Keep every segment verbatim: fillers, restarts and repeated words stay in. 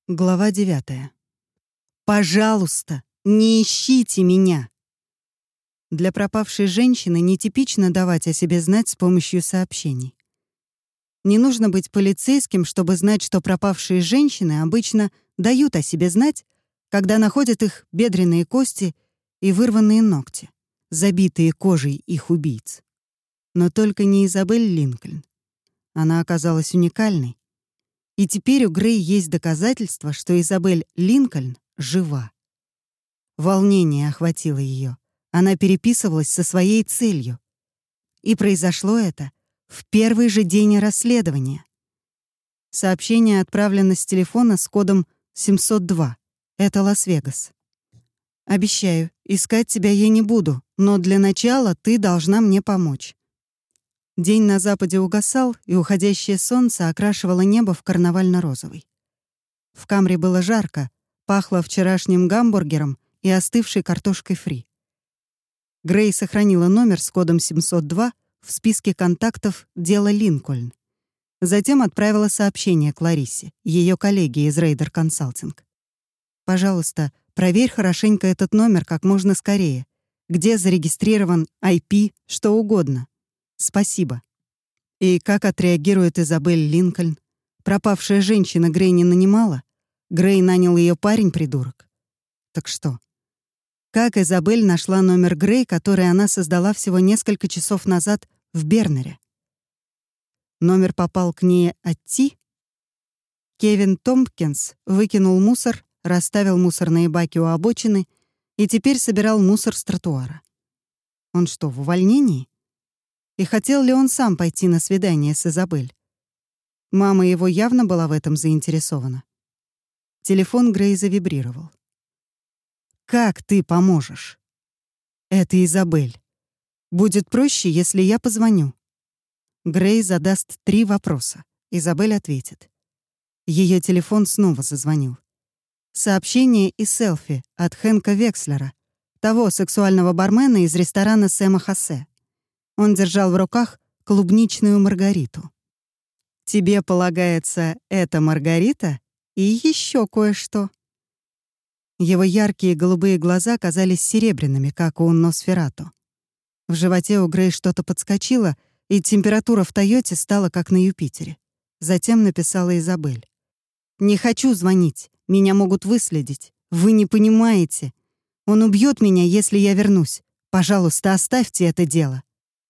Глава девятая. «Пожалуйста, не ищите меня!» Для пропавшей женщины нетипично давать о себе знать с помощью сообщений. Не нужно быть полицейским, чтобы знать, что пропавшие женщины обычно дают о себе знать, когда находят их бедренные кости и вырванные ногти, забитые кожей их убийц. Но только не Изабель Линкольн. Она оказалась уникальной. И теперь у Грей есть доказательства, что Изабель Линкольн жива. Волнение охватило ее. Она переписывалась со своей целью. И произошло это в первый же день расследования. Сообщение отправлено с телефона с кодом семьсот два. Это Лас-Вегас. «Обещаю, искать тебя я не буду, но для начала ты должна мне помочь». День на западе угасал, и уходящее солнце окрашивало небо в карнавально-розовый. В камере было жарко, пахло вчерашним гамбургером и остывшей картошкой фри. Грей сохранила номер с кодом семьсот два в списке контактов дела Линкольн. Затем отправила сообщение Клариссе, ее коллеге из Рейдер Консалтинг. «Пожалуйста, проверь хорошенько этот номер как можно скорее. Где зарегистрирован ай пи, что угодно. Спасибо». И как отреагирует Изабель Линкольн? Пропавшая женщина Грей не нанимала? Грей нанял ее парень-придурок. Так что? Как Изабель нашла номер Грей, который она создала всего несколько часов назад в Бернере? Номер попал к ней от Ти? Кевин Томпкинс выкинул мусор, расставил мусорные баки у обочины и теперь собирал мусор с тротуара. Он что, в увольнении? И хотел ли он сам пойти на свидание с Изабель? Мама его явно была в этом заинтересована. Телефон Грей завибрировал. «Как ты поможешь?» «Это Изабель. Будет проще, если я позвоню». Грей задаст три вопроса. Изабель ответит. Ее телефон снова зазвонил. Сообщение и селфи от Хэнка Векслера, того сексуального бармена из ресторана Сэма Хосе. Он держал в руках клубничную маргариту. «Тебе полагается эта маргарита и еще кое-что». Его яркие голубые глаза казались серебряными, как у Носферату. В животе у Грей что-то подскочило, и температура в Тойоте стала как на Юпитере. Затем написала Изабель. «Не хочу звонить. Меня могут выследить. Вы не понимаете. Он убьет меня, если я вернусь. Пожалуйста, оставьте это дело».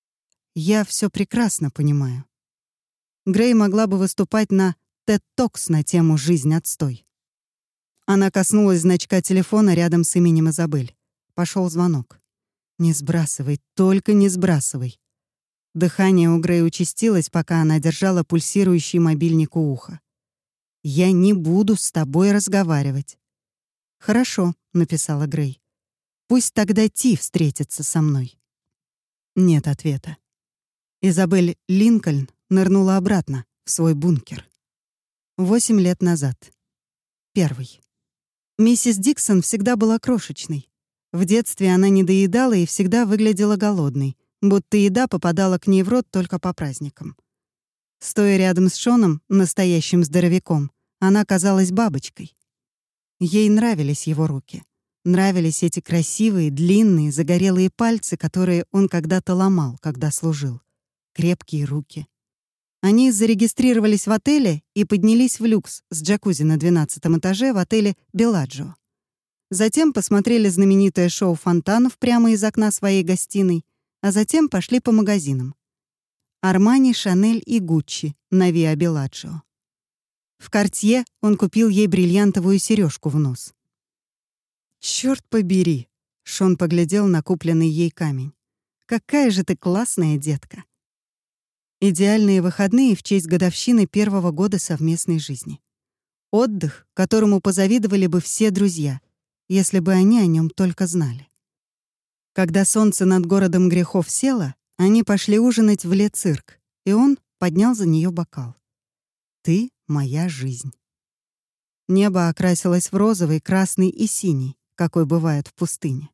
Я все прекрасно понимаю. Грей могла бы выступать на тед Talks на тему «Жизнь отстой». Она коснулась значка телефона рядом с именем Изабель. Пошел звонок. «Не сбрасывай, только не сбрасывай». Дыхание у Грей участилось, пока она держала пульсирующий мобильник у уха. «Я не буду с тобой разговаривать». «Хорошо», — написала Грей. «Пусть тогда Ти встретится со мной». Нет ответа. Изабель Линкольн нырнула обратно в свой бункер. Восемь лет назад. Первый. Миссис Диксон всегда была крошечной. В детстве она не доедала и всегда выглядела голодной, будто еда попадала к ней в рот только по праздникам. Стоя рядом с Шоном, настоящим здоровяком, она казалась бабочкой. Ей нравились его руки. Нравились эти красивые, длинные, загорелые пальцы, которые он когда-то ломал, когда служил. Крепкие руки. Они зарегистрировались в отеле и поднялись в люкс с джакузи на двенадцатом этаже в отеле «Белладжио». Затем посмотрели знаменитое шоу фонтанов прямо из окна своей гостиной, а затем пошли по магазинам. Армани, Шанель и Гуччи на Виа Белладжио. В Картье он купил ей бриллиантовую сережку в нос. «Чёрт побери!» — Шон поглядел на купленный ей камень. «Какая же ты классная детка!» Идеальные выходные в честь годовщины первого года совместной жизни. Отдых, которому позавидовали бы все друзья, если бы они о нем только знали. Когда солнце над городом грехов село, они пошли ужинать в Ле-цирк, и он поднял за нее бокал. «Ты — моя жизнь». Небо окрасилось в розовый, красный и синий, какой бывает в пустыне.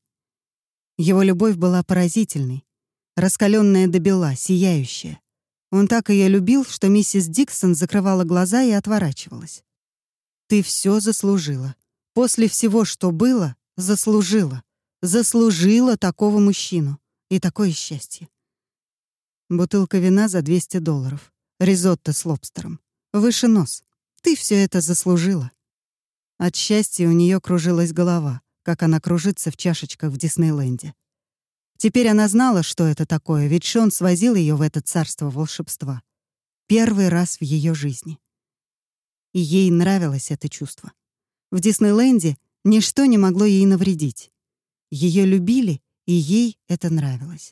Его любовь была поразительной, раскаленная до бела, сияющая. Он так ее любил, что миссис Диксон закрывала глаза и отворачивалась. Ты все заслужила. После всего, что было, заслужила. Заслужила такого мужчину и такое счастье. Бутылка вина за двести долларов. Ризотто с лобстером. Выше нос. Ты все это заслужила. От счастья у нее кружилась голова, как она кружится в чашечках в Диснейленде. Теперь она знала, что это такое, ведь Шон свозил ее в это царство волшебства. Первый раз в ее жизни. И ей нравилось это чувство. В Диснейленде ничто не могло ей навредить. Ее любили, и ей это нравилось.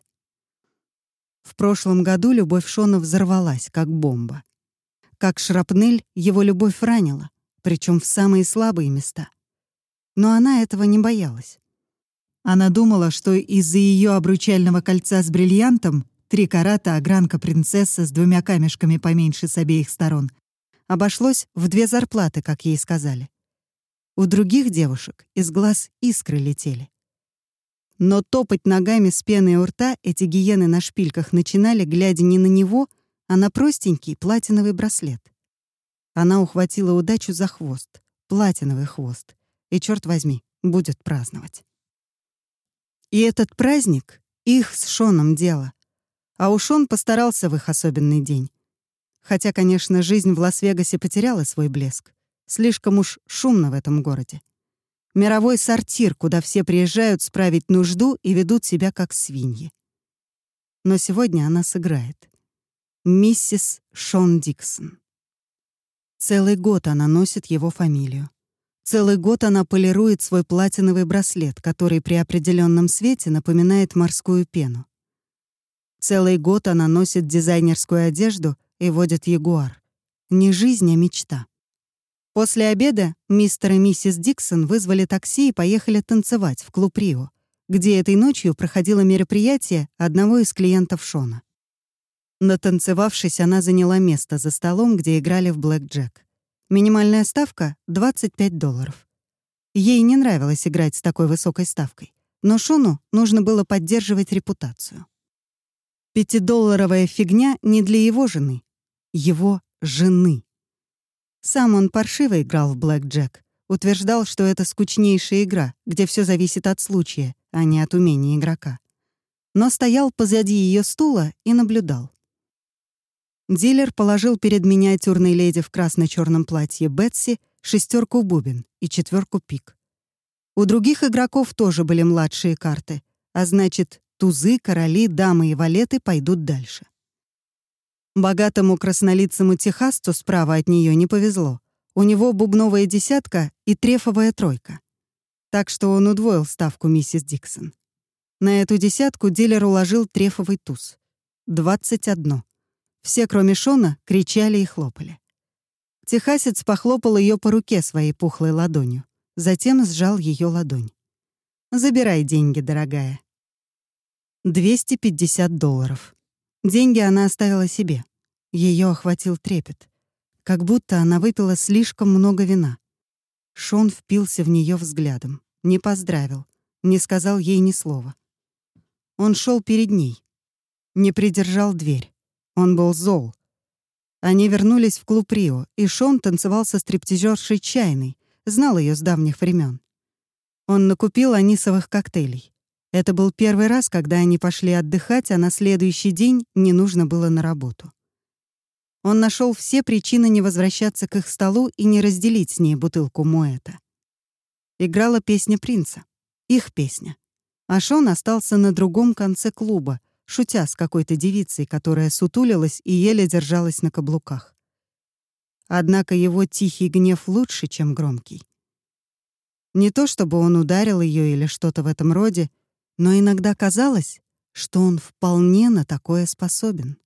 В прошлом году любовь Шона взорвалась, как бомба. Как шрапнель его любовь ранила, причем в самые слабые места. Но она этого не боялась. Она думала, что из-за ее обручального кольца с бриллиантом, три карата огранка принцесса с двумя камешками поменьше с обеих сторон, обошлось в две зарплаты, как ей сказали. У других девушек из глаз искры летели. Но топать ногами с пеной у рта эти гиены на шпильках начинали, глядя не на него, а на простенький платиновый браслет. Она ухватила удачу за хвост, платиновый хвост, и, черт возьми, будет праздновать. И этот праздник — их с Шоном дело. А уж он постарался в их особенный день. Хотя, конечно, жизнь в Лас-Вегасе потеряла свой блеск. Слишком уж шумно в этом городе. Мировой сортир, куда все приезжают справить нужду и ведут себя как свиньи. Но сегодня она сыграет. Миссис Шон Диксон. Целый год она носит его фамилию. Целый год она полирует свой платиновый браслет, который при определенном свете напоминает морскую пену. Целый год она носит дизайнерскую одежду и водит ягуар. Не жизнь, а мечта. После обеда мистер и миссис Диксон вызвали такси и поехали танцевать в клуб «Рио», где этой ночью проходило мероприятие одного из клиентов Шона. Натанцевавшись, она заняла место за столом, где играли в блэк-джек. Минимальная ставка — двадцать пять долларов. Ей не нравилось играть с такой высокой ставкой, но Шону нужно было поддерживать репутацию. Пятидолларовая фигня не для его жены. Его жены. Сам он паршиво играл в блэк-джек, утверждал, что это скучнейшая игра, где все зависит от случая, а не от умения игрока. Но стоял позади ее стула и наблюдал. Дилер положил перед миниатюрной леди в красно-черном платье Бетси шестерку бубен и четверку пик. У других игроков тоже были младшие карты, а значит, тузы, короли, дамы и валеты пойдут дальше. Богатому краснолицому техасцу справа от нее не повезло. У него бубновая десятка и трефовая тройка. Так что он удвоил ставку миссис Диксон. На эту десятку дилер уложил трефовый туз. двадцать одно. Все, кроме Шона, кричали и хлопали. Техасец похлопал ее по руке своей пухлой ладонью, затем сжал ее ладонь. «Забирай деньги, дорогая». двести пятьдесят долларов. Деньги она оставила себе. Ее охватил трепет. Как будто она выпила слишком много вина. Шон впился в нее взглядом, не поздравил, не сказал ей ни слова. Он шел перед ней, не придержал дверь. Он был зол. Они вернулись в клуб «Рио», и Шон танцевал со стриптизершей Чайной, знал ее с давних времен. Он накупил анисовых коктейлей. Это был первый раз, когда они пошли отдыхать, а на следующий день не нужно было на работу. Он нашел все причины не возвращаться к их столу и не разделить с ней бутылку Моэта. Играла песня принца, их песня. А Шон остался на другом конце клуба, шутя с какой-то девицей, которая сутулилась и еле держалась на каблуках. Однако его тихий гнев лучше, чем громкий. Не то чтобы он ударил ее или что-то в этом роде, но иногда казалось, что он вполне на такое способен.